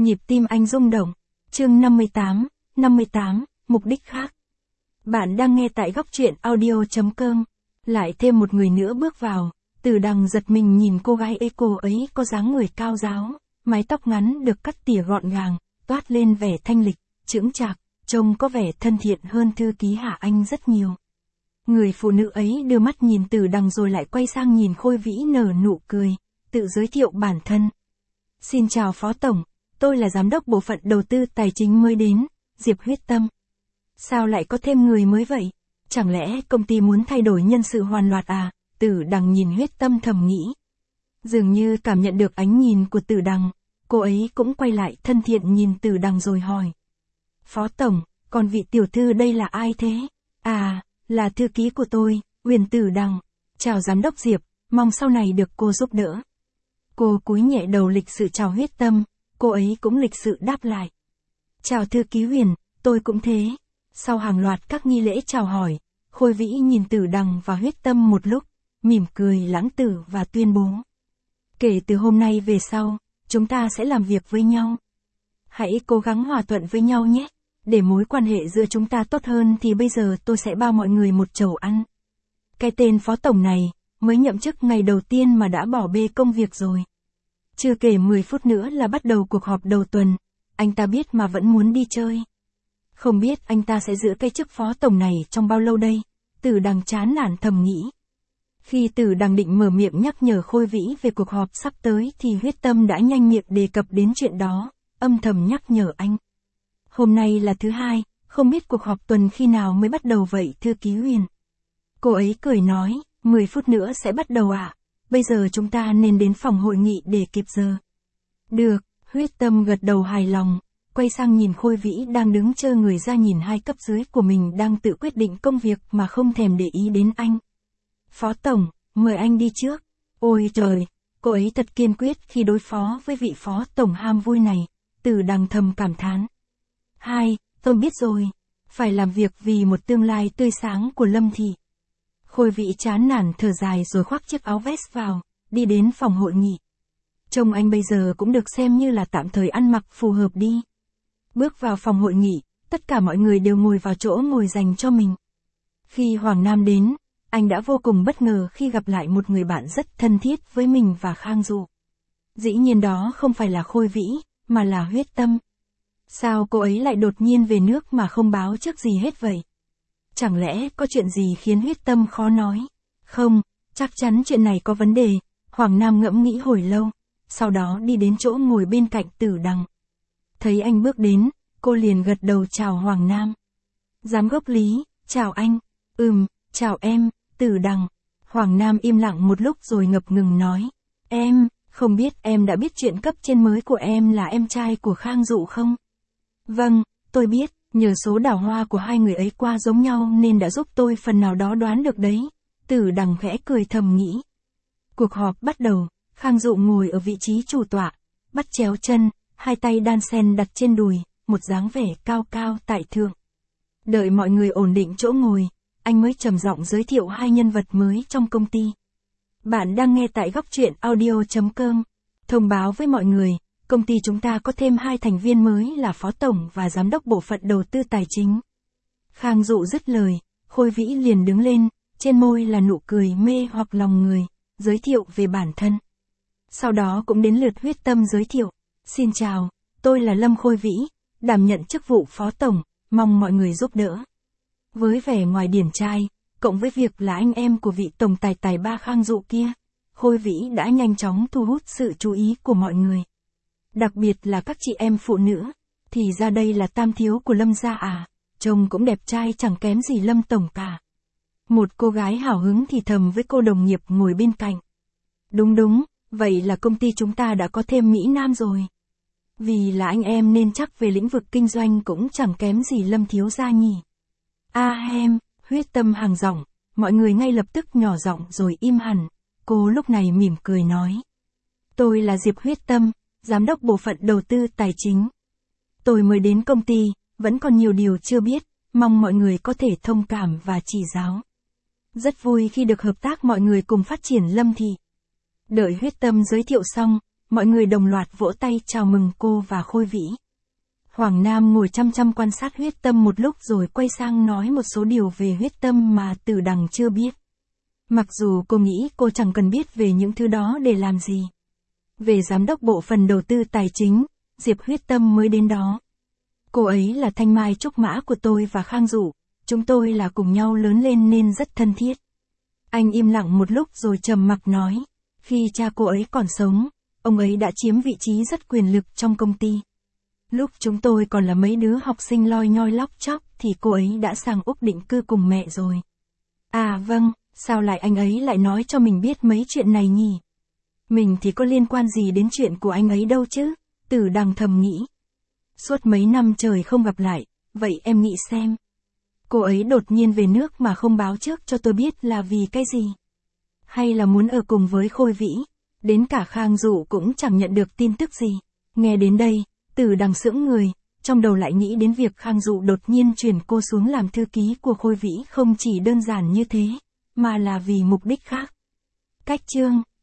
Nhịp tim anh rung động. Chương 58, mục đích khác. Bạn đang nghe tại góc truyện audio.com. Lại thêm một người nữa bước vào, Tử Đằng giật mình nhìn cô gái ấy, cô ấy có dáng người cao ráo, mái tóc ngắn được cắt tỉa gọn gàng, toát lên vẻ thanh lịch, chững chạc, trông có vẻ thân thiện hơn thư ký Hạ Anh rất nhiều. Người phụ nữ ấy đưa mắt nhìn Tử Đằng rồi lại quay sang nhìn Khôi Vĩ nở nụ cười, tự giới thiệu bản thân. Xin chào Phó Tổng, tôi là Giám đốc Bộ phận Đầu tư Tài chính mới đến, Diệp Huyết Tâm. Sao lại có thêm người mới vậy? Chẳng lẽ công ty muốn thay đổi nhân sự hoàn loạt à? Tử Đằng nhìn Huyết Tâm thầm nghĩ. Dường như cảm nhận được ánh nhìn của Tử Đằng, cô ấy cũng quay lại thân thiện nhìn Tử Đằng rồi hỏi. Phó Tổng, còn vị tiểu thư đây là ai thế? À, là thư ký của tôi, Huyền Tử Đằng. Chào Giám đốc Diệp, mong sau này được cô giúp đỡ. Cô cúi nhẹ đầu lịch sự chào Huyết Tâm, cô ấy cũng lịch sự đáp lại. Chào thư ký Huyền, tôi cũng thế. Sau hàng loạt các nghi lễ chào hỏi, Khôi Vĩ nhìn Tử Đằng và Huyết Tâm một lúc, mỉm cười lãng tử và tuyên bố. Kể từ hôm nay về sau, chúng ta sẽ làm việc với nhau. Hãy cố gắng hòa thuận với nhau nhé. Để mối quan hệ giữa chúng ta tốt hơn thì bây giờ tôi sẽ bao mọi người một chầu ăn. Cái tên Phó Tổng này, mới nhậm chức ngày đầu tiên mà đã bỏ bê công việc rồi. Chưa kể 10 phút nữa là bắt đầu cuộc họp đầu tuần, anh ta biết mà vẫn muốn đi chơi. Không biết anh ta sẽ giữ cái chức Phó Tổng này trong bao lâu đây, Tử Đằng chán nản thầm nghĩ. Khi Tử Đằng định mở miệng nhắc nhở Khôi Vĩ về cuộc họp sắp tới thì Huyết Tâm đã nhanh miệng đề cập đến chuyện đó, âm thầm nhắc nhở anh. Hôm nay là thứ hai, không biết cuộc họp tuần khi nào mới bắt đầu vậy thư ký Huyền. Cô ấy cười nói, 10 phút nữa sẽ bắt đầu ạ. Bây giờ chúng ta nên đến phòng hội nghị để kịp giờ. Được, Huyết Tâm gật đầu hài lòng, quay sang nhìn Khôi Vĩ đang đứng trơ người ra nhìn hai cấp dưới của mình đang tự quyết định công việc mà không thèm để ý đến anh. Phó Tổng, mời anh đi trước. Ôi trời, cô ấy thật kiên quyết khi đối phó với vị Phó Tổng ham vui này, Tử Đằng thầm cảm thán. Tôi biết rồi, phải làm việc vì một tương lai tươi sáng của Lâm Thị. Khôi Vĩ chán nản thở dài rồi khoác chiếc áo vest vào, đi đến phòng hội nghị. Trông anh bây giờ cũng được xem như là tạm thời ăn mặc phù hợp đi. Bước vào phòng hội nghị, tất cả mọi người đều ngồi vào chỗ ngồi dành cho mình. Khi Hoàng Nam đến, anh đã vô cùng bất ngờ khi gặp lại một người bạn rất thân thiết với mình và Khang Dụ. Dĩ nhiên đó không phải là Khôi Vĩ, mà là Huyết Tâm. Sao cô ấy lại đột nhiên về nước mà không báo trước gì hết vậy? Chẳng lẽ có chuyện gì khiến Huyết Tâm khó nói? Không, chắc chắn chuyện này có vấn đề, Hoàng Nam ngẫm nghĩ hồi lâu, sau đó đi đến chỗ ngồi bên cạnh Tử Đằng. Thấy anh bước đến, cô liền gật đầu chào Hoàng Nam. Giám đốc Lý, chào anh. Chào em, Tử Đằng. Hoàng Nam im lặng một lúc rồi ngập ngừng nói. Em, không biết em đã biết chuyện cấp trên mới của em là em trai của Khang Dụ không? Vâng, tôi biết, nhờ số đào hoa của hai người ấy qua giống nhau nên đã giúp tôi phần nào đó đoán được đấy. Tử Đằng khẽ cười thầm nghĩ. Cuộc họp bắt đầu, Khang Dụ ngồi ở vị trí chủ tọa, bắt chéo chân, hai tay đan sen đặt trên đùi, một dáng vẻ cao cao tại thượng. Đợi mọi người ổn định chỗ ngồi, anh mới trầm giọng giới thiệu hai nhân vật mới trong công ty. Bạn đang nghe tại góc truyện audio.com. Thông báo với mọi người, công ty chúng ta có thêm 2 thành viên mới là Phó Tổng và Giám đốc Bộ phận Đầu tư Tài chính. Khang Dụ dứt lời, Khôi Vĩ liền đứng lên, trên môi là nụ cười mê hoặc lòng người, giới thiệu về bản thân. Sau đó cũng đến lượt Huyết Tâm giới thiệu. Xin chào, tôi là Lâm Khôi Vĩ, đảm nhận chức vụ Phó Tổng, mong mọi người giúp đỡ. Với vẻ ngoài điển trai, cộng với việc là anh em của vị tổng tài tài ba Khang Dụ kia, Khôi Vĩ đã nhanh chóng thu hút sự chú ý của mọi người. Đặc biệt là các chị em phụ nữ, thì ra đây là tam thiếu của Lâm gia à, trông cũng đẹp trai chẳng kém gì Lâm Tổng cả. Một cô gái hào hứng thì thầm với cô đồng nghiệp ngồi bên cạnh. Đúng, vậy là công ty chúng ta đã có thêm Mỹ Nam rồi. Vì là anh em nên chắc về lĩnh vực kinh doanh cũng chẳng kém gì Lâm thiếu gia nhỉ. Huyết Tâm hàng giọng, mọi người ngay lập tức nhỏ giọng rồi im hẳn. Cô lúc này mỉm cười nói. Tôi là Diệp Huyết Tâm, Giám đốc Bộ phận Đầu tư Tài chính. Tôi mới đến công ty, vẫn còn nhiều điều chưa biết, mong mọi người có thể thông cảm và chỉ giáo. Rất vui khi được hợp tác mọi người cùng phát triển Lâm Thị. Đợi Huyết Tâm giới thiệu xong, Mọi người đồng loạt vỗ tay chào mừng cô và Khôi Vĩ. Hoàng Nam ngồi chăm chăm quan sát Huyết Tâm một lúc rồi quay sang nói một số điều về Huyết Tâm mà Tử Đằng chưa biết. Mặc dù cô nghĩ cô chẳng cần biết về những thứ đó để làm gì. Về giám đốc bộ phận đầu tư tài chính, Diệp Huyết Tâm mới đến đó. Cô ấy là thanh mai trúc mã của tôi và Khang Dụ, chúng tôi là cùng nhau lớn lên nên rất thân thiết. Anh im lặng một lúc rồi trầm mặc nói, khi cha cô ấy còn sống, ông ấy đã chiếm vị trí rất quyền lực trong công ty. Lúc chúng tôi còn là mấy đứa học sinh loi nhoi lóc chóc thì cô ấy đã sang Úc định cư cùng mẹ rồi. À vâng, sao lại anh ấy lại nói cho mình biết mấy chuyện này nhỉ? Mình thì có liên quan gì đến chuyện của anh ấy đâu chứ, Tử Đằng thầm nghĩ. Suốt mấy năm trời không gặp lại, vậy em nghĩ xem. Cô ấy đột nhiên về nước mà không báo trước cho tôi biết là vì cái gì? Hay là muốn ở cùng với Khôi Vĩ? Đến cả Khang Dụ cũng chẳng nhận được tin tức gì. Nghe đến đây, Tử Đằng sững người, trong đầu lại nghĩ đến việc Khang Dụ đột nhiên chuyển cô xuống làm thư ký của Khôi Vĩ không chỉ đơn giản như thế, mà là vì mục đích khác. Cách chương